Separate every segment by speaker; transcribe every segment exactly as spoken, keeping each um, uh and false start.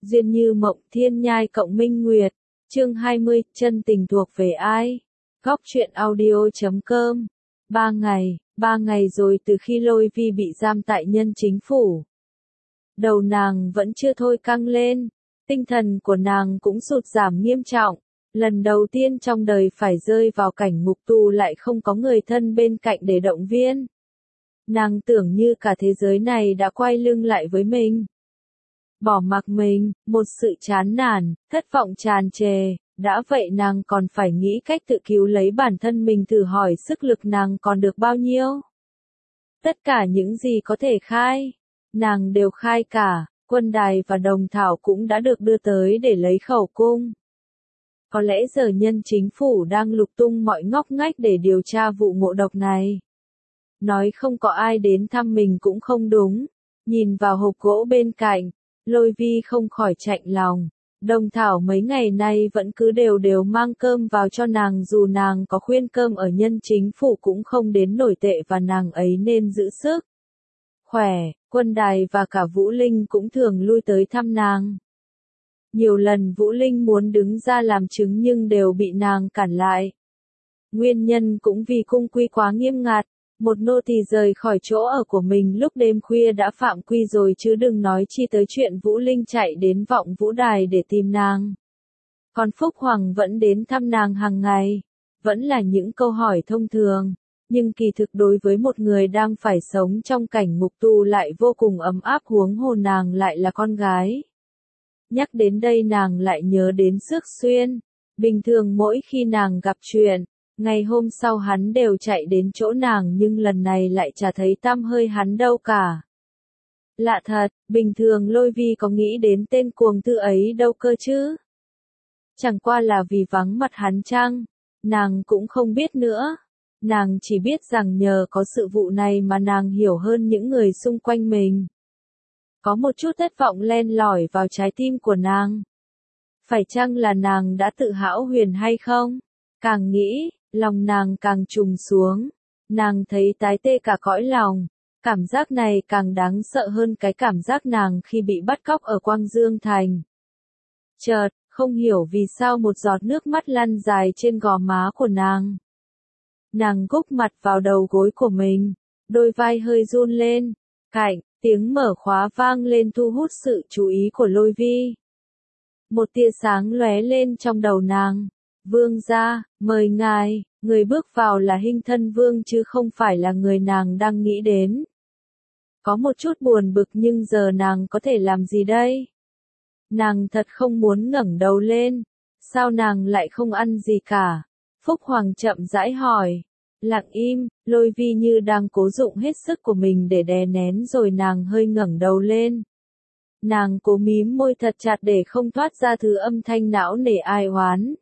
Speaker 1: Duyên như mộng thiên nhai cộng minh nguyệt. Chương hai mươi, chân tình thuộc về ai? Góc truyện audio chấm com. Ba ngày, ba ngày rồi từ khi Lôi Vi bị giam tại nhân chính phủ. Đầu nàng vẫn chưa thôi căng lên, tinh thần của nàng cũng sụt giảm nghiêm trọng. Lần đầu tiên trong đời phải rơi vào cảnh ngục tù lại không có người thân bên cạnh để động viên. Nàng tưởng như cả thế giới này đã quay lưng lại với mình. Bỏ mặc mình, một sự chán nản, thất vọng tràn trề, đã vậy nàng còn phải nghĩ cách tự cứu lấy bản thân mình, thử hỏi sức lực nàng còn được bao nhiêu. Tất cả những gì có thể khai, nàng đều khai cả, quân đài và đồng thảo cũng đã được đưa tới để lấy khẩu cung. Có lẽ giờ nhân chính phủ đang lục tung mọi ngóc ngách để điều tra vụ ngộ độc này. Nói không có ai đến thăm mình cũng không đúng. Nhìn vào hộp gỗ bên cạnh, Lôi Vi không khỏi chạnh lòng. Đồng thảo mấy ngày nay vẫn cứ đều đều mang cơm vào cho nàng, dù nàng có khuyên cơm ở nhân chính phủ cũng không đến nổi tệ và nàng ấy nên giữ sức khỏe. Quân đài và cả Vũ Linh cũng thường lui tới thăm nàng. Nhiều lần Vũ Linh muốn đứng ra làm chứng nhưng đều bị nàng cản lại. Nguyên nhân cũng vì cung quy quá nghiêm ngặt. Một nô tỳ rời khỏi chỗ ở của mình lúc đêm khuya đã phạm quy rồi, chứ đừng nói chi tới chuyện Vũ Linh chạy đến Vọng Vũ Đài để tìm nàng. Còn Phúc Hoàng vẫn đến thăm nàng hàng ngày. Vẫn là những câu hỏi thông thường. Nhưng kỳ thực đối với một người đang phải sống trong cảnh ngục tù lại vô cùng ấm áp, huống hồ nàng lại là con gái. Nhắc đến đây nàng lại nhớ đến Xước Xuyên. Bình thường mỗi khi nàng gặp chuyện, ngày hôm sau hắn đều chạy đến chỗ nàng, nhưng lần này lại chả thấy tăm hơi hắn đâu cả. Lạ thật, bình thường Lôi Vi có nghĩ đến tên cuồng thư ấy đâu cơ chứ? Chẳng qua là vì vắng mặt hắn chăng? Nàng cũng không biết nữa. Nàng chỉ biết rằng nhờ có sự vụ này mà nàng hiểu hơn những người xung quanh mình. Có một chút thất vọng len lỏi vào trái tim của nàng. Phải chăng là nàng đã tự hão huyền hay không? Càng nghĩ, lòng nàng càng trùng xuống. Nàng thấy tái tê cả cõi lòng. Cảm giác này càng đáng sợ hơn cái cảm giác nàng khi bị bắt cóc ở Quang Dương Thành. Chợt, không hiểu vì sao một giọt nước mắt lăn dài trên gò má của nàng. Nàng gục mặt vào đầu gối của mình. Đôi vai hơi run lên. Cạnh, tiếng mở khóa vang lên thu hút sự chú ý của Lôi Vi. Một tia sáng lóe lên trong đầu nàng. Vương gia, mời ngài. Người bước vào là Hinh Thân Vương chứ không phải là người nàng đang nghĩ đến. Có một chút buồn bực, nhưng giờ nàng có thể làm gì đây? Nàng thật không muốn ngẩng đầu lên. Sao nàng lại không ăn gì cả? Phúc Hoàng chậm rãi hỏi. Lặng im, Lôi Vi như đang cố dụng hết sức của mình để đè nén, rồi nàng hơi ngẩng đầu lên. Nàng cố mím môi thật chặt để không thoát ra thứ âm thanh não nề ai oán.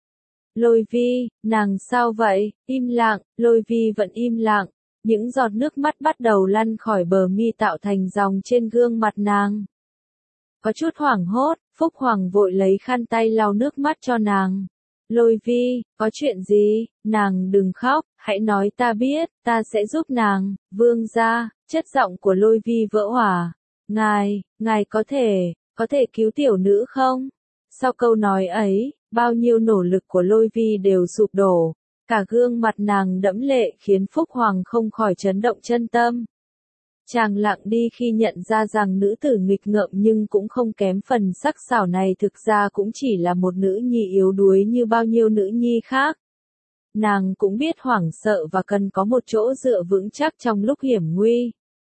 Speaker 1: Lôi Vi, nàng sao vậy? Im lặng, Lôi Vi vẫn im lặng. Những giọt nước mắt bắt đầu lăn khỏi bờ mi tạo thành dòng trên gương mặt nàng. Có chút hoảng hốt, Phúc Hoàng vội lấy khăn tay lau nước mắt cho nàng. Lôi Vi, có chuyện gì? Nàng đừng khóc, hãy nói ta biết, ta sẽ giúp nàng. Vương gia, chất giọng của Lôi Vi vỡ hòa. Ngài, ngài có thể, có thể cứu tiểu nữ không? Sau câu nói ấy, bao nhiêu nỗ lực của Lôi Vi đều sụp đổ. Cả gương mặt nàng đẫm lệ khiến Phúc Hoàng không khỏi chấn động chân tâm. Chàng lặng đi khi nhận ra rằng nữ tử nghịch ngợm nhưng cũng không kém phần sắc sảo này thực ra cũng chỉ là một nữ nhi yếu đuối như bao nhiêu nữ nhi khác. Nàng cũng biết hoảng sợ và cần có một chỗ dựa vững chắc trong lúc hiểm nguy.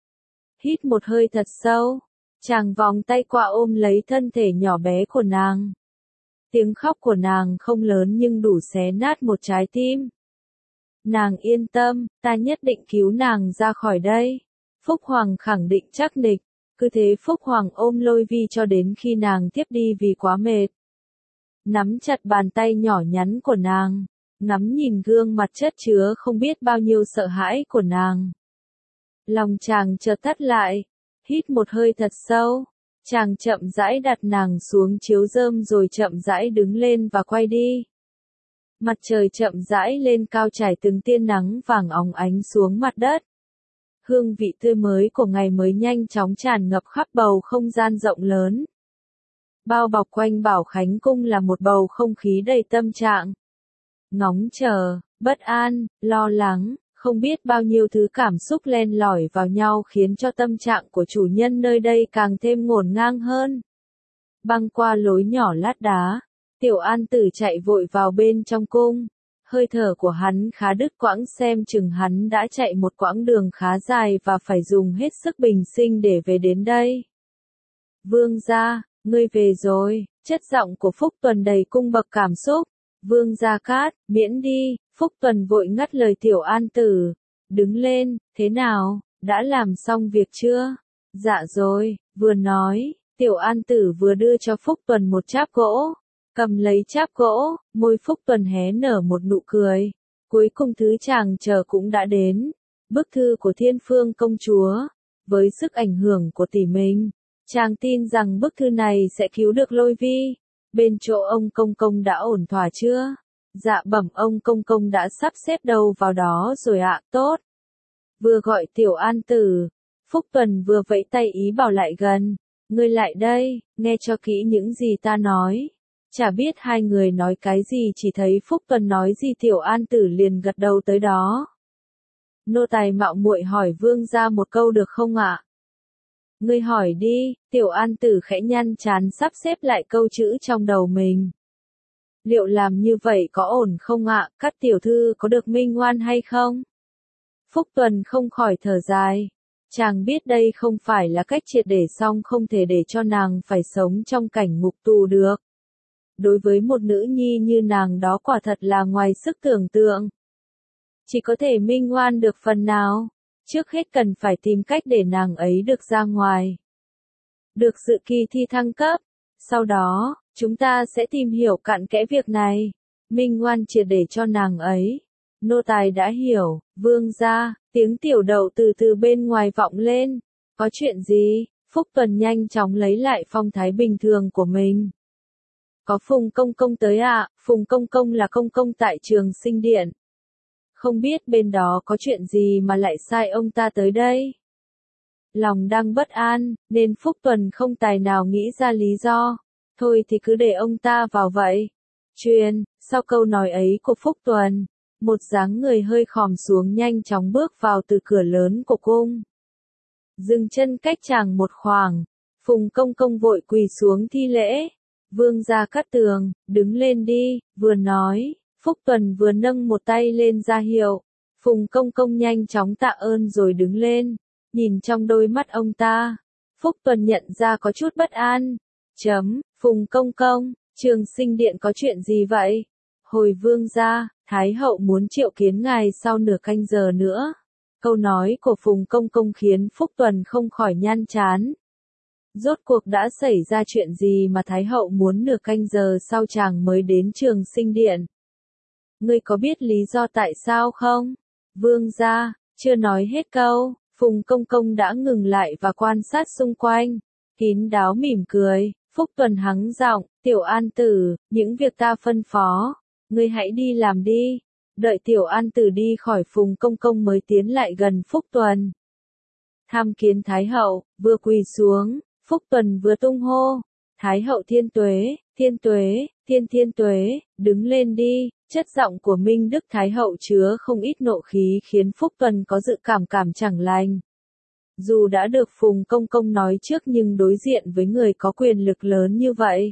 Speaker 1: Hít một hơi thật sâu, chàng vòng tay qua ôm lấy thân thể nhỏ bé của nàng. Tiếng khóc của nàng không lớn nhưng đủ xé nát một trái tim. Nàng yên tâm, ta nhất định cứu nàng ra khỏi đây. Phúc Hoàng khẳng định chắc nịch. Cứ thế Phúc Hoàng ôm Lôi Vi cho đến khi nàng tiếp đi vì quá mệt. Nắm chặt bàn tay nhỏ nhắn của nàng. Ngắm nhìn gương mặt chất chứa không biết bao nhiêu sợ hãi của nàng. Lòng chàng chợt thắt lại. Hít một hơi thật sâu. Chàng chậm rãi đặt nàng xuống chiếu rơm rồi chậm rãi đứng lên và quay đi. Mặt trời chậm rãi lên cao trải từng tia nắng vàng óng ánh xuống mặt đất. Hương vị tươi mới của ngày mới nhanh chóng tràn ngập khắp bầu không gian rộng lớn. Bao bọc quanh Bảo Khánh cung là một bầu không khí đầy tâm trạng. Ngóng chờ, bất an, lo lắng, không biết bao nhiêu thứ cảm xúc len lỏi vào nhau khiến cho tâm trạng của chủ nhân nơi đây càng thêm ngổn ngang hơn. Băng qua lối nhỏ lát đá, Tiểu An Tử chạy vội vào bên trong cung. Hơi thở của hắn khá đứt quãng, xem chừng hắn đã chạy một quãng đường khá dài và phải dùng hết sức bình sinh để về đến đây. Vương gia, ngươi về rồi, chất giọng của Phúc Tuần đầy cung bậc cảm xúc. Vương gia Cát, miễn đi, Phúc Tuần vội ngắt lời Tiểu An Tử. Đứng lên, thế nào, đã làm xong việc chưa? Dạ rồi, vừa nói, Tiểu An Tử vừa đưa cho Phúc Tuần một cháp gỗ. Cầm lấy cháp gỗ, môi Phúc Tuần hé nở một nụ cười. Cuối cùng thứ chàng chờ cũng đã đến. Bức thư của Thiên Phương công chúa. Với sức ảnh hưởng của tỷ mình, chàng tin rằng bức thư này sẽ cứu được Lôi Vi. Bên chỗ ông công công đã ổn thỏa chưa? Dạ bẩm ông công công đã sắp xếp đầu vào đó rồi ạ, tốt. Vừa gọi Tiểu An Tử, Phúc Tuần vừa vẫy tay ý bảo lại gần. Ngươi lại đây, nghe cho kỹ những gì ta nói. Chả biết hai người nói cái gì, chỉ thấy Phúc Tuần nói gì Tiểu An Tử liền gật đầu tới đó. Nô tài mạo muội hỏi vương gia một câu được không ạ? Ngươi hỏi đi, Tiểu An Tử khẽ nhăn trán sắp xếp lại câu chữ trong đầu mình. Liệu làm như vậy có ổn không ạ, các tiểu thư có được minh ngoan hay không? Phúc Tuần không khỏi thở dài. Chàng biết đây không phải là cách triệt để, xong không thể để cho nàng phải sống trong cảnh ngục tù được. Đối với một nữ nhi như nàng đó quả thật là ngoài sức tưởng tượng. Chỉ có thể minh ngoan được phần nào. Trước hết cần phải tìm cách để nàng ấy được ra ngoài. Được dự kỳ thi thăng cấp. Sau đó, chúng ta sẽ tìm hiểu cặn kẽ việc này. Minh ngoan triệt để cho nàng ấy. Nô tài đã hiểu, vương gia, tiếng Tiểu Đậu từ từ bên ngoài vọng lên. Có chuyện gì? Phúc Tuần nhanh chóng lấy lại phong thái bình thường của mình. Có Phùng Công Công tới ạ, à? Phùng Công Công là công công tại Trường Sinh Điện. Không biết bên đó có chuyện gì mà lại sai ông ta tới đây. Lòng đang bất an, nên Phúc Tuần không tài nào nghĩ ra lý do. Thôi thì cứ để ông ta vào vậy. Truyền, sau câu nói ấy của Phúc Tuần, một dáng người hơi khòm xuống nhanh chóng bước vào từ cửa lớn của cung. Dừng chân cách chàng một khoảng, Phùng Công Công vội quỳ xuống thi lễ. Vương gia Cát Tường, đứng lên đi, vừa nói, Phúc Tuần vừa nâng một tay lên ra hiệu. Phùng Công Công nhanh chóng tạ ơn rồi đứng lên, nhìn trong đôi mắt ông ta. Phúc Tuần nhận ra có chút bất an. Chấm, Phùng Công Công, Trường Sinh Điện có chuyện gì vậy? Hồi vương gia, Thái hậu muốn triệu kiến ngài sau nửa canh giờ nữa. Câu nói của Phùng Công Công khiến Phúc Tuần không khỏi nhăn trán. Rốt cuộc đã xảy ra chuyện gì mà Thái hậu muốn nửa canh giờ sau chàng mới đến Trường Sinh Điện? Ngươi có biết lý do tại sao không? Vương gia, chưa nói hết câu, Phùng Công Công đã ngừng lại và quan sát xung quanh. Kín đáo mỉm cười, Phúc Tuần hắng giọng, Tiểu An Tử, những việc ta phân phó, ngươi hãy đi làm đi. Đợi Tiểu An Tử đi khỏi, Phùng Công Công mới tiến lại gần Phúc Tuần. Tham kiến Thái hậu, vừa quỳ xuống, Phúc Tuần vừa tung hô. Thái hậu thiên tuế, thiên tuế, thiên thiên tuế, đứng lên đi. Chất giọng của Minh Đức Thái hậu chứa không ít nộ khí khiến Phúc Tuần có dự cảm cảm chẳng lành. Dù đã được Phùng Công Công nói trước nhưng đối diện với người có quyền lực lớn như vậy,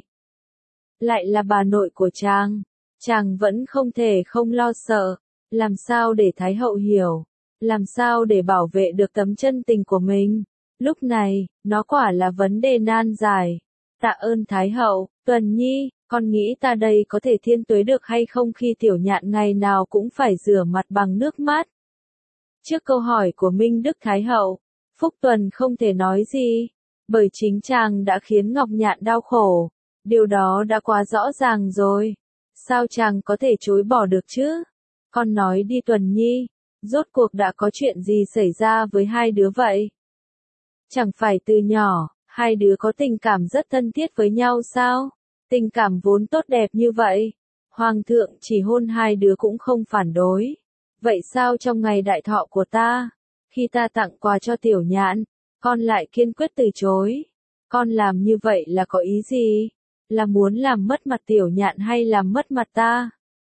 Speaker 1: lại là bà nội của chàng, chàng vẫn không thể không lo sợ. Làm sao để Thái hậu hiểu? Làm sao để bảo vệ được tấm chân tình của mình? Lúc này, nó quả là vấn đề nan giải. Tạ ơn Thái hậu, Tuần Nhi, con nghĩ ta đây có thể thiên tuế được hay không khi Tiểu Nhạn ngày nào cũng phải rửa mặt bằng nước mắt? Trước câu hỏi của Minh Đức Thái hậu, Phúc Tuần không thể nói gì, bởi chính chàng đã khiến Ngọc Nhạn đau khổ. Điều đó đã quá rõ ràng rồi. Sao chàng có thể chối bỏ được chứ? Con nói đi Tuần Nhi, rốt cuộc đã có chuyện gì xảy ra với hai đứa vậy? Chẳng phải từ nhỏ, hai đứa có tình cảm rất thân thiết với nhau sao? Tình cảm vốn tốt đẹp như vậy. Hoàng thượng chỉ hôn hai đứa cũng không phản đối. Vậy sao trong ngày đại thọ của ta, khi ta tặng quà cho Tiểu Nhạn, con lại kiên quyết từ chối? Con làm như vậy là có ý gì? là muốn làm mất mặt Tiểu Nhạn hay làm mất mặt ta?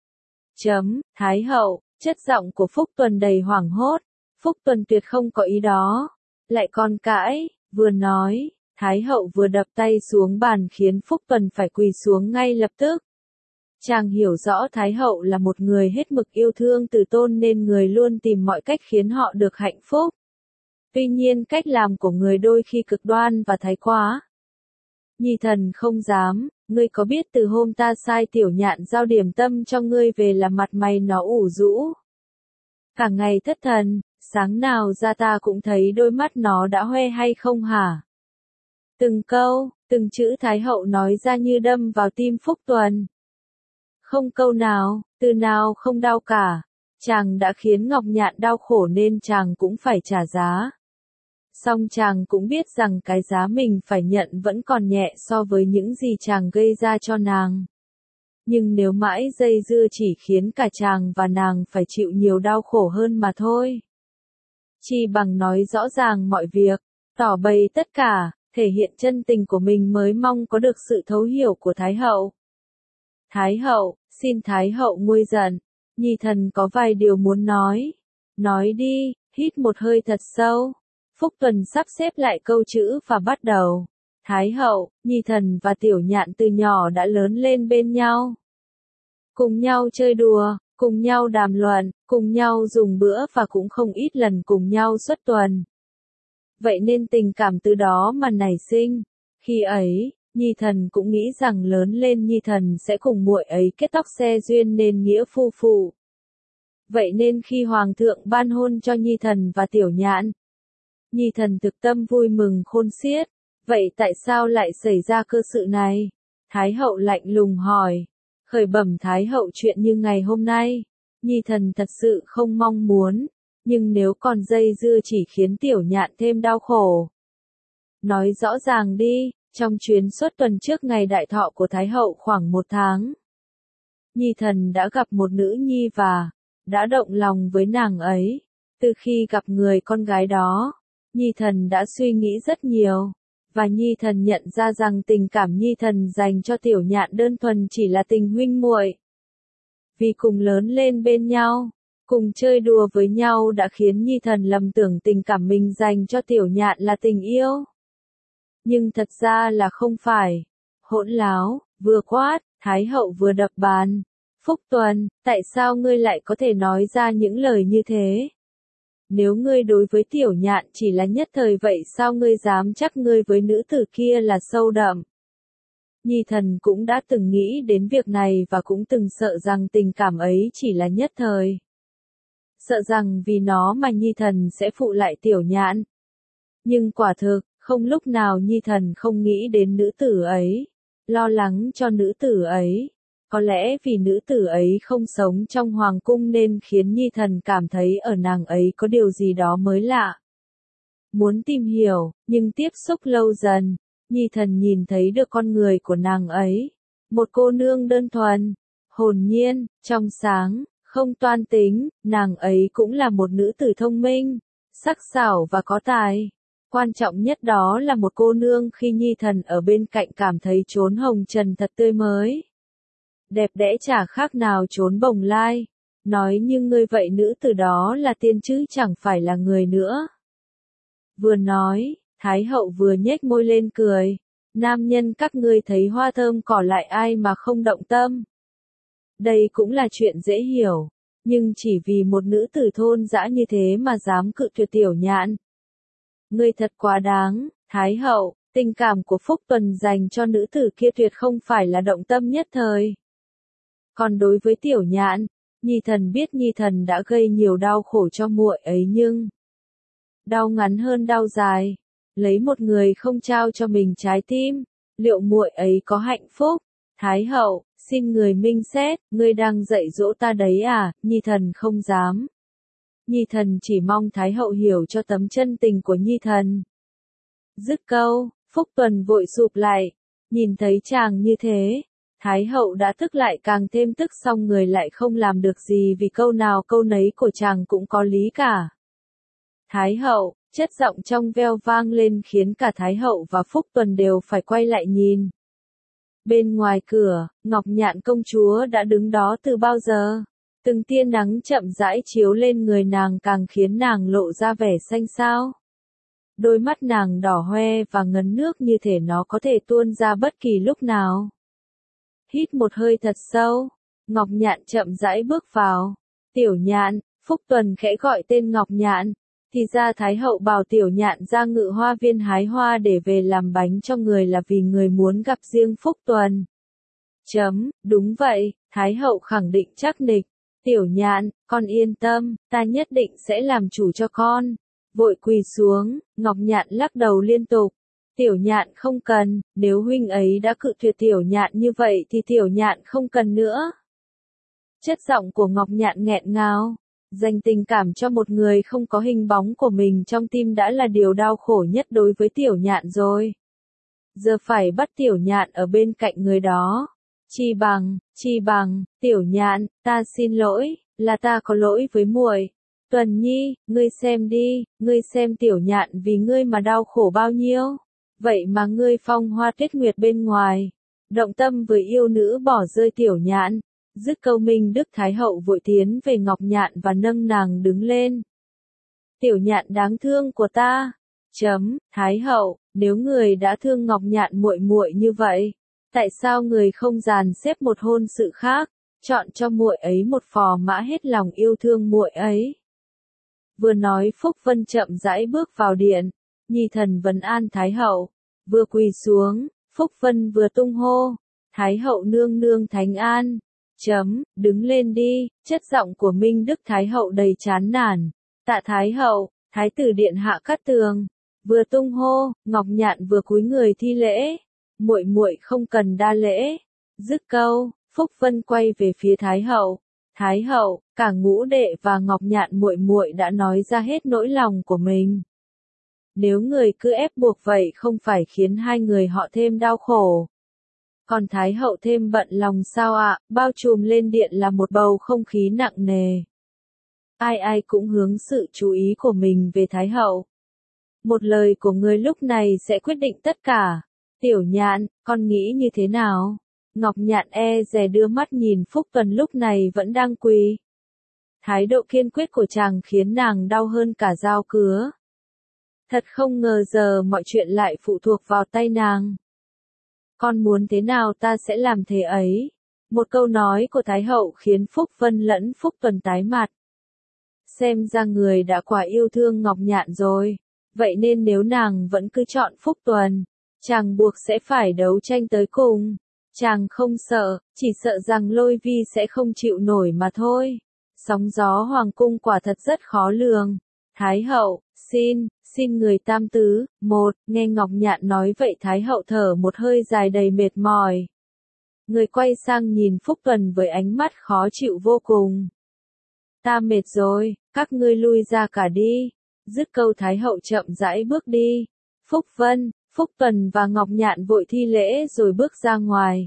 Speaker 1: Chấm, Thái hậu, chất giọng của Phúc Tuần đầy hoảng hốt. Phúc Tuần tuyệt không có ý đó. Lại còn cãi, vừa nói, Thái hậu vừa đập tay xuống bàn khiến Phúc Tuần phải quỳ xuống ngay lập tức. Chàng hiểu rõ Thái hậu là một người hết mực yêu thương Từ Tôn nên người luôn tìm mọi cách khiến họ được hạnh phúc. Tuy nhiên cách làm của người đôi khi cực đoan và thái quá. Nhi thần không dám, ngươi có biết từ hôm ta sai Tiểu Nhạn giao điểm tâm cho ngươi về là mặt mày nó ủ rũ. Cả ngày thất thần, sáng nào ra ta cũng thấy đôi mắt nó đã hoe hay không hả? Từng câu, từng chữ Thái hậu nói ra như đâm vào tim Phúc Tuần. Không câu nào, từ nào không đau cả. Chàng đã khiến Ngọc Nhạn đau khổ nên chàng cũng phải trả giá. Song chàng cũng biết rằng cái giá mình phải nhận vẫn còn nhẹ so với những gì chàng gây ra cho nàng. Nhưng nếu mãi dây dưa chỉ khiến cả chàng và nàng phải chịu nhiều đau khổ hơn mà thôi. Chi bằng nói rõ ràng mọi việc, tỏ bày tất cả, thể hiện chân tình của mình mới mong có được sự thấu hiểu của Thái hậu. Thái hậu, xin Thái hậu nguôi giận, Nhi thần có vài điều muốn nói. Nói đi, hít một hơi thật sâu. Phúc Tuần sắp xếp lại câu chữ và bắt đầu. Thái hậu, Nhi thần và Tiểu Nhạn từ nhỏ đã lớn lên bên nhau. Cùng nhau chơi đùa, cùng nhau đàm luận, cùng nhau dùng bữa và cũng không ít lần cùng nhau xuất tuần. Vậy nên tình cảm từ đó mà nảy sinh. Khi ấy, Nhi thần cũng nghĩ rằng lớn lên Nhi thần sẽ cùng muội ấy kết tóc xe duyên nên nghĩa phu phụ. Vậy nên khi Hoàng thượng ban hôn cho Nhi thần và Tiểu Nhạn, Nhi thần thực tâm vui mừng khôn xiết. Vậy tại sao lại xảy ra cơ sự này? Thái hậu lạnh lùng hỏi. Khởi bẩm Thái hậu, chuyện như ngày hôm nay, Nhi thần thật sự không mong muốn, nhưng nếu còn dây dưa chỉ khiến Tiểu Nhạn thêm đau khổ. Nói rõ ràng đi, trong chuyến xuất tuần trước ngày đại thọ của Thái hậu khoảng một tháng, Nhi thần đã gặp một nữ nhi và đã động lòng với nàng ấy. Từ khi gặp người con gái đó, Nhi thần đã suy nghĩ rất nhiều, và Nhi thần nhận ra rằng tình cảm Nhi thần dành cho Tiểu Nhạn đơn thuần chỉ là tình huynh muội. Vì cùng lớn lên bên nhau, cùng chơi đùa với nhau đã khiến Nhi thần lầm tưởng tình cảm mình dành cho Tiểu Nhạn là tình yêu. Nhưng thật ra là không phải. Hỗn láo, vừa quát, Thái hậu vừa đập bàn. Phúc Tuần, tại sao ngươi lại có thể nói ra những lời như thế? Nếu ngươi đối với Tiểu Nhạn chỉ là nhất thời vậy sao ngươi dám chắc ngươi với nữ tử kia là sâu đậm? Nhi thần cũng đã từng nghĩ đến việc này và cũng từng sợ rằng tình cảm ấy chỉ là nhất thời. Sợ rằng vì nó mà Nhi thần sẽ phụ lại Tiểu Nhạn. Nhưng quả thực, không lúc nào Nhi thần không nghĩ đến nữ tử ấy, lo lắng cho nữ tử ấy. Có lẽ vì nữ tử ấy không sống trong hoàng cung nên khiến Nhi thần cảm thấy ở nàng ấy có điều gì đó mới lạ. Muốn tìm hiểu, nhưng tiếp xúc lâu dần, Nhi thần nhìn thấy được con người của nàng ấy. Một cô nương đơn thuần, hồn nhiên, trong sáng, không toan tính, nàng ấy cũng là một nữ tử thông minh, sắc sảo và có tài. Quan trọng nhất đó là một cô nương khi Nhi thần ở bên cạnh cảm thấy chốn hồng trần thật tươi mới. Đẹp đẽ chả khác nào trốn bồng lai. Nói như ngươi vậy nữ tử đó là tiên chứ chẳng phải là người nữa. Vừa nói, Thái hậu vừa nhếch môi lên cười. Nam nhân các ngươi thấy hoa thơm cỏ lại ai mà không động tâm. Đây cũng là chuyện dễ hiểu. Nhưng chỉ vì một nữ tử thôn dã như thế mà dám cự tuyệt Tiểu Nhạn. Ngươi thật quá đáng, Thái hậu. Tình cảm của Phúc Tuần dành cho nữ tử kia tuyệt không phải là động tâm nhất thời. Còn đối với Tiểu Nhạn, Nhi thần biết Nhi thần đã gây nhiều đau khổ cho muội ấy nhưng đau ngắn hơn đau dài. Lấy một người không trao cho mình trái tim, liệu muội ấy có hạnh phúc? Thái hậu, xin người minh xét, ngươi đang dạy dỗ ta đấy à? Nhi thần không dám. Nhi thần chỉ mong Thái hậu hiểu cho tấm chân tình của Nhi thần. Dứt câu, Phúc Tuần vội sụp lại, nhìn thấy chàng như thế. Thái hậu đã tức lại càng thêm tức, xong người lại không làm được gì vì câu nào câu nấy của chàng cũng có lý cả. Thái hậu, chất giọng trong veo vang lên khiến cả Thái hậu và Phúc Tuần đều phải quay lại nhìn. Bên ngoài cửa, Ngọc Nhạn công chúa đã đứng đó từ bao giờ. Từng tia nắng chậm rãi chiếu lên người nàng càng khiến nàng lộ ra vẻ xanh xao. Đôi mắt nàng đỏ hoe và ngấn nước như thể nó có thể tuôn ra bất kỳ lúc nào. Hít một hơi thật sâu, Ngọc Nhạn chậm rãi bước vào. Tiểu Nhạn, Phúc Tuần khẽ gọi tên Ngọc Nhạn. Thì ra Thái hậu bảo Tiểu Nhạn ra Ngự Hoa viên hái hoa để về làm bánh cho người là vì người muốn gặp riêng Phúc Tuần. Chấm, đúng vậy, Thái hậu khẳng định chắc nịch. Tiểu Nhạn, con yên tâm, ta nhất định sẽ làm chủ cho con. Vội quỳ xuống, Ngọc Nhạn lắc đầu liên tục. Tiểu Nhạn không cần, nếu huynh ấy đã cự tuyệt Tiểu Nhạn như vậy thì Tiểu Nhạn không cần nữa. Chất giọng của Ngọc Nhạn nghẹn ngào. Dành tình cảm cho một người không có hình bóng của mình trong tim đã là điều đau khổ nhất đối với Tiểu Nhạn rồi. Giờ phải bắt Tiểu Nhạn ở bên cạnh người đó. Chi bằng, chi bằng, Tiểu Nhạn, ta xin lỗi, là ta có lỗi với muội. Tuần Nhi, ngươi xem đi, ngươi xem Tiểu Nhạn vì ngươi mà đau khổ bao nhiêu. Vậy mà ngươi phong hoa tuyết nguyệt bên ngoài. Động tâm với yêu nữ bỏ rơi Tiểu Nhạn. Dứt câu Minh Đức Thái hậu vội tiến về Ngọc Nhạn và nâng nàng đứng lên. Tiểu Nhạn đáng thương của ta. Chấm, Thái hậu, nếu người đã thương Ngọc Nhạn muội muội như vậy, tại sao người không dàn xếp một hôn sự khác, chọn cho muội ấy một phò mã hết lòng yêu thương muội ấy? Vừa nói Phúc Vân chậm rãi bước vào điện, nhi thần vấn an Thái hậu, vừa quỳ xuống, Phúc Vân vừa tung hô, Thái hậu nương nương thánh an. Chấm, đứng lên đi, chất giọng của Minh Đức Thái hậu đầy chán nản. Tạ Thái hậu, Thái tử điện hạ Cát Tường, vừa tung hô, Ngọc Nhạn vừa cúi người thi lễ. Muội muội không cần đa lễ. Dứt câu, Phúc Vân quay về phía Thái hậu. Thái hậu, cả Ngũ đệ và Ngọc Nhạn muội muội đã nói ra hết nỗi lòng của mình. Nếu người cứ ép buộc vậy không phải khiến hai người họ thêm đau khổ. Còn Thái hậu thêm bận lòng sao ạ? Bao trùm lên điện là một bầu không khí nặng nề. Ai ai cũng hướng sự chú ý của mình về Thái hậu. Một lời của người lúc này sẽ quyết định tất cả. Tiểu Nhạn, con nghĩ như thế nào? Ngọc Nhạn e dè đưa mắt nhìn Phúc Tuần lúc này vẫn đang quỳ. Thái độ kiên quyết của chàng khiến nàng đau hơn cả dao cứa. Thật không ngờ giờ mọi chuyện lại phụ thuộc vào tay nàng. Con muốn thế nào ta sẽ làm thế ấy. Một câu nói của Thái hậu khiến Phúc Vân lẫn Phúc Tuần tái mặt. Xem ra người đã quả yêu thương Ngọc Nhạn rồi. Vậy nên nếu nàng vẫn cứ chọn Phúc Tuần, chàng buộc sẽ phải đấu tranh tới cùng. Chàng không sợ, chỉ sợ rằng Lôi Vi sẽ không chịu nổi mà thôi. Sóng gió hoàng cung quả thật rất khó lường. Thái hậu, xin, xin người tam tứ, một, nghe Ngọc Nhạn nói vậy Thái hậu thở một hơi dài đầy mệt mỏi. Người quay sang nhìn Phúc Tuần với ánh mắt khó chịu vô cùng. Ta mệt rồi, các ngươi lui ra cả đi. Dứt câu Thái hậu chậm rãi bước đi. Phúc Vân, Phúc Tuần và Ngọc Nhạn vội thi lễ rồi bước ra ngoài.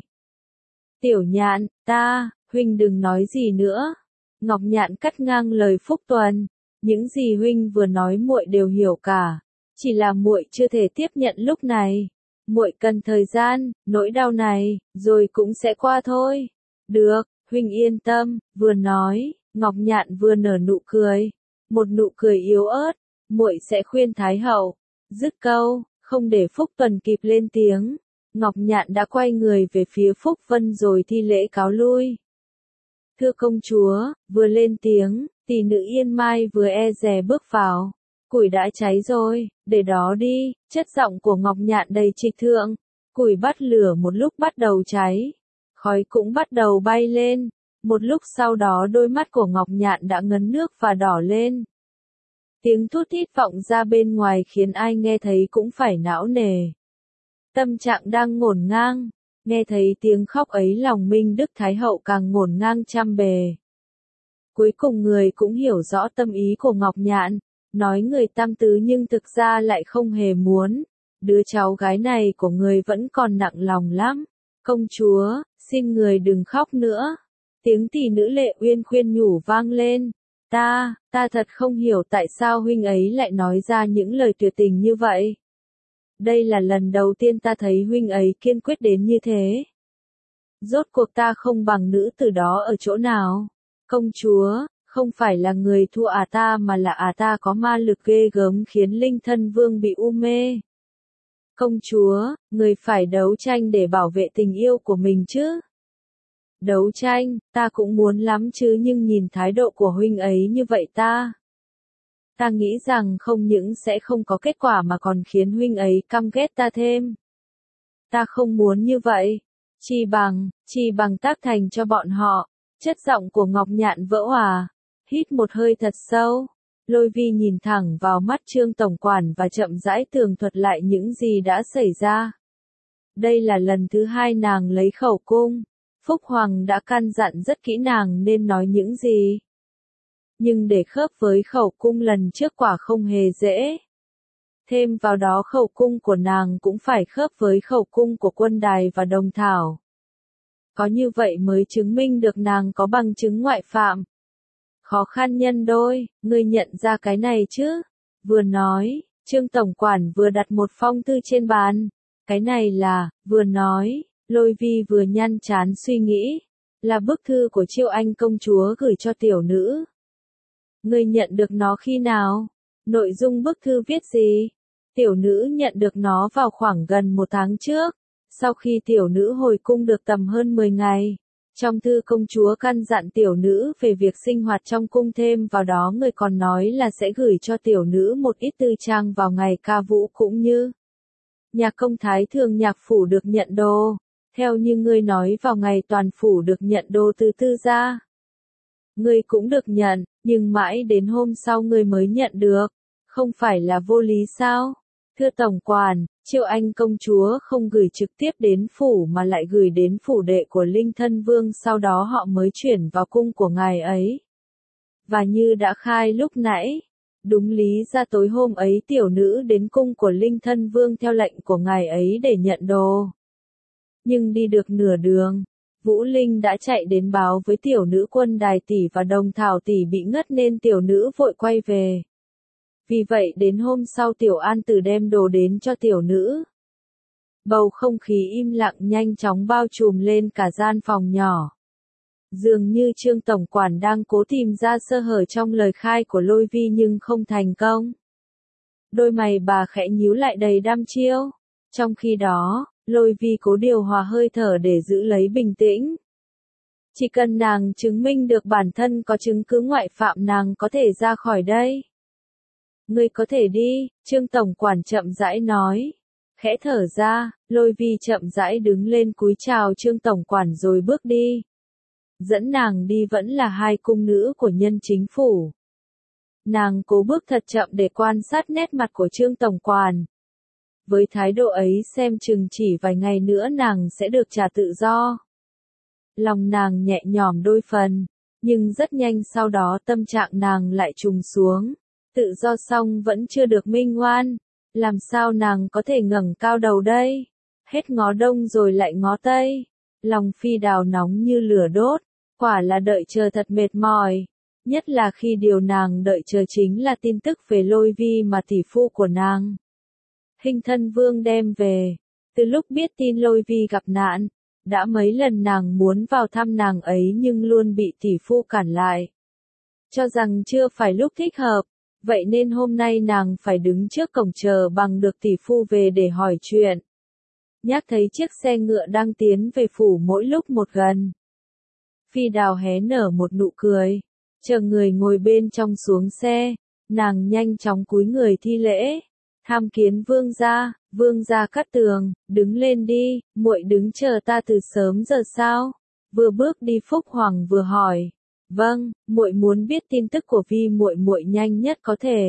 Speaker 1: Tiểu Nhạn, ta, huynh đừng nói gì nữa. Ngọc Nhạn cắt ngang lời Phúc Tuần. Những gì huynh vừa nói muội đều hiểu cả, chỉ là muội chưa thể tiếp nhận lúc này. Muội cần thời gian, nỗi đau này, rồi cũng sẽ qua thôi. Được, huynh yên tâm, vừa nói, Ngọc Nhạn vừa nở nụ cười, một nụ cười yếu ớt, muội sẽ khuyên Thái hậu. Dứt câu, không để Phúc Tuần kịp lên tiếng, Ngọc Nhạn đã quay người về phía Phúc Vân rồi thi lễ cáo lui. Thưa công chúa, vừa lên tiếng, tỷ nữ Yên Mai vừa e dè bước vào. Củi đã cháy rồi, để đó đi, chất giọng của Ngọc Nhạn đầy trịch thượng. Củi bắt lửa một lúc bắt đầu cháy. Khói cũng bắt đầu bay lên. Một lúc sau đó đôi mắt của Ngọc Nhạn đã ngấn nước và đỏ lên. Tiếng thút thít vọng ra bên ngoài khiến ai nghe thấy cũng phải não nề. Tâm trạng đang ngổn ngang. Nghe thấy tiếng khóc ấy lòng Minh Đức Thái hậu càng ngổn ngang trăm bề. Cuối cùng người cũng hiểu rõ tâm ý của Ngọc Nhạn, nói người tam tứ nhưng thực ra lại không hề muốn. Đứa cháu gái này của người vẫn còn nặng lòng lắm. Công chúa, xin người đừng khóc nữa. Tiếng tỷ nữ Lệ Uyên khuyên nhủ vang lên. Ta, ta thật không hiểu tại sao huynh ấy lại nói ra những lời tuyệt tình như vậy. Đây là lần đầu tiên ta thấy huynh ấy kiên quyết đến như thế. Rốt cuộc ta không bằng nữ tử đó ở chỗ nào? Công chúa, không phải là người thua à ta mà là à ta có ma lực ghê gớm khiến linh thân vương bị u mê. Công chúa, người phải đấu tranh để bảo vệ tình yêu của mình chứ. Đấu tranh, ta cũng muốn lắm chứ nhưng nhìn thái độ của huynh ấy như vậy ta. Ta nghĩ rằng không những sẽ không có kết quả mà còn khiến huynh ấy căm ghét ta thêm. Ta không muốn như vậy. Chi bằng, chi bằng tác thành cho bọn họ. Chất giọng của Ngọc Nhạn vỡ òa. Hít một hơi thật sâu. Lôi Vi nhìn thẳng vào mắt Trương Tổng Quản và chậm rãi tường thuật lại những gì đã xảy ra. Đây là lần thứ hai nàng lấy khẩu cung. Phúc Hoàng đã căn dặn rất kỹ nàng nên nói những gì. Nhưng để khớp với khẩu cung lần trước quả không hề dễ. Thêm vào đó khẩu cung của nàng cũng phải khớp với khẩu cung của Quân Đài và Đồng Thảo. Có như vậy mới chứng minh được nàng có bằng chứng ngoại phạm. Khó khăn nhân đôi, ngươi nhận ra cái này chứ? Vừa nói, Trương Tổng Quản vừa đặt một phong thư trên bàn. Cái này là, vừa nói, Lôi Vi vừa nhăn trán suy nghĩ. Là bức thư của Chiêu Anh công chúa gửi cho tiểu nữ. Ngươi nhận được nó khi nào? Nội dung bức thư viết gì? Tiểu nữ nhận được nó vào khoảng gần một tháng trước. Sau khi tiểu nữ hồi cung được tầm hơn mười ngày. Trong thư công chúa căn dặn tiểu nữ về việc sinh hoạt trong cung, thêm vào đó người còn nói là sẽ gửi cho tiểu nữ một ít tư trang vào ngày ca vũ cũng như nhạc công thái thường nhạc phủ được nhận đồ. Theo như ngươi nói vào ngày toàn phủ được nhận đồ từ tư gia. Ngươi cũng được nhận, nhưng mãi đến hôm sau ngươi mới nhận được. Không phải là vô lý sao? Thưa Tổng Quản, Chiêu Anh công chúa không gửi trực tiếp đến phủ mà lại gửi đến phủ đệ của Linh Thân Vương, sau đó họ mới chuyển vào cung của ngài ấy. Và như đã khai lúc nãy, đúng lý ra tối hôm ấy tiểu nữ đến cung của Linh Thân Vương theo lệnh của ngài ấy để nhận đồ. Nhưng đi được nửa đường, Vũ Linh đã chạy đến báo với tiểu nữ Quân Đài tỷ và Đồng Thảo tỷ bị ngất nên tiểu nữ vội quay về. Vì vậy đến hôm sau Tiểu An Tử đem đồ đến cho tiểu nữ. Bầu không khí im lặng nhanh chóng bao trùm lên cả gian phòng nhỏ. Dường như Trương Tổng Quản đang cố tìm ra sơ hở trong lời khai của Lôi Vi nhưng không thành công. Đôi mày bà khẽ nhíu lại đầy đăm chiêu. Trong khi đó, Lôi Vi cố điều hòa hơi thở để giữ lấy bình tĩnh. Chỉ cần nàng chứng minh được bản thân có chứng cứ ngoại phạm nàng có thể ra khỏi đây. Ngươi có thể đi, Trương Tổng Quản chậm rãi nói. Khẽ thở ra, Lôi Vi chậm rãi đứng lên cúi chào Trương Tổng Quản rồi bước đi. Dẫn nàng đi vẫn là hai cung nữ của nhân chính phủ. Nàng cố bước thật chậm để quan sát nét mặt của Trương Tổng Quản. Với thái độ ấy xem chừng chỉ vài ngày nữa nàng sẽ được trả tự do. Lòng nàng nhẹ nhõm đôi phần, nhưng rất nhanh sau đó tâm trạng nàng lại trùng xuống. Tự do xong vẫn chưa được minh oan, làm sao nàng có thể ngẩng cao đầu đây? Hết ngó đông rồi lại ngó tây. Lòng Phi Đào nóng như lửa đốt, quả là đợi chờ thật mệt mỏi. Nhất là khi điều nàng đợi chờ chính là tin tức về Lôi Vi mà tỷ phu của nàng, Hình Thân Vương đem về. Từ lúc biết tin Lôi Vi gặp nạn, đã mấy lần nàng muốn vào thăm nàng ấy nhưng luôn bị tỷ phu cản lại. Cho rằng chưa phải lúc thích hợp. Vậy nên hôm nay nàng phải đứng trước cổng chờ bằng được tỷ phu về để hỏi chuyện. Nhắc thấy chiếc xe ngựa đang tiến về phủ mỗi lúc một gần. Phi Đào hé nở một nụ cười. Chờ người ngồi bên trong xuống xe, nàng nhanh chóng cúi người thi lễ. Tham kiến vương gia, vương gia Cát Tường, đứng lên đi, muội đứng chờ ta từ sớm giờ sao? Vừa bước đi Phúc Hoàng vừa hỏi. Vâng, muội muốn biết tin tức của Vi muội muội nhanh nhất có thể.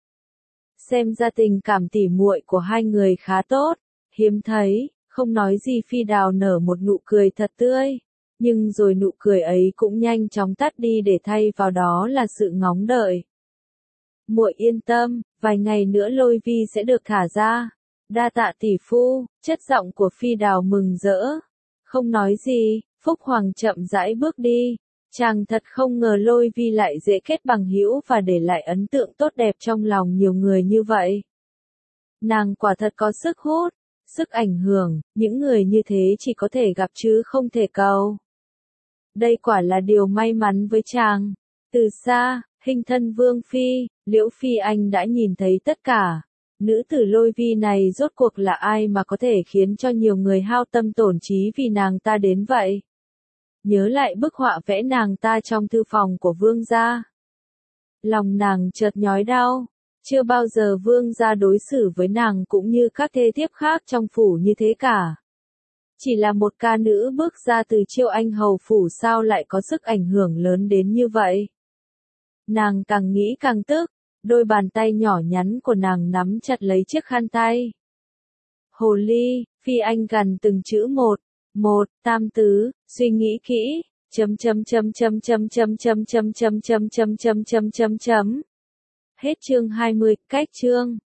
Speaker 1: Xem ra tình cảm tỉ muội của hai người khá tốt, hiếm thấy, không nói gì Phi Đào nở một nụ cười thật tươi, nhưng rồi nụ cười ấy cũng nhanh chóng tắt đi để thay vào đó là sự ngóng đợi. Muội yên tâm, vài ngày nữa Lôi Vi sẽ được thả ra. Đa tạ tỷ phu, chất giọng của Phi Đào mừng rỡ. Không nói gì, Phúc Hoàng chậm rãi bước đi. Chàng thật không ngờ Lôi Vi lại dễ kết bằng hữu và để lại ấn tượng tốt đẹp trong lòng nhiều người như vậy. Nàng quả thật có sức hút, Sức ảnh hưởng, những người như thế chỉ có thể gặp chứ không thể cầu. Đây quả là điều may mắn với chàng. Từ xa, hình thân Vương Phi, Liễu Phi Anh đã nhìn thấy tất cả. Nữ tử Lôi Vi này rốt cuộc là ai mà có thể khiến cho nhiều người hao tâm tổn trí vì nàng ta đến vậy? Nhớ lại bức họa vẽ nàng ta trong thư phòng của vương gia. Lòng nàng chợt nhói đau. Chưa bao giờ vương gia đối xử với nàng cũng như các thê thiếp khác trong phủ như thế cả. Chỉ là một ca nữ bước ra từ Chiêu Anh hầu phủ sao lại có sức ảnh hưởng lớn đến như vậy? Nàng càng nghĩ càng tức, đôi bàn tay nhỏ nhắn của nàng nắm chặt lấy chiếc khăn tay. Hồ ly, Phi Anh gằn từng chữ một, một, tam tứ, suy nghĩ kỹ, chấm chấm chấm chấm chấm chấm chấm chấm chấm chấm chấm chấm chấm chấm chấm. Hết chương hai mươi, cách chương.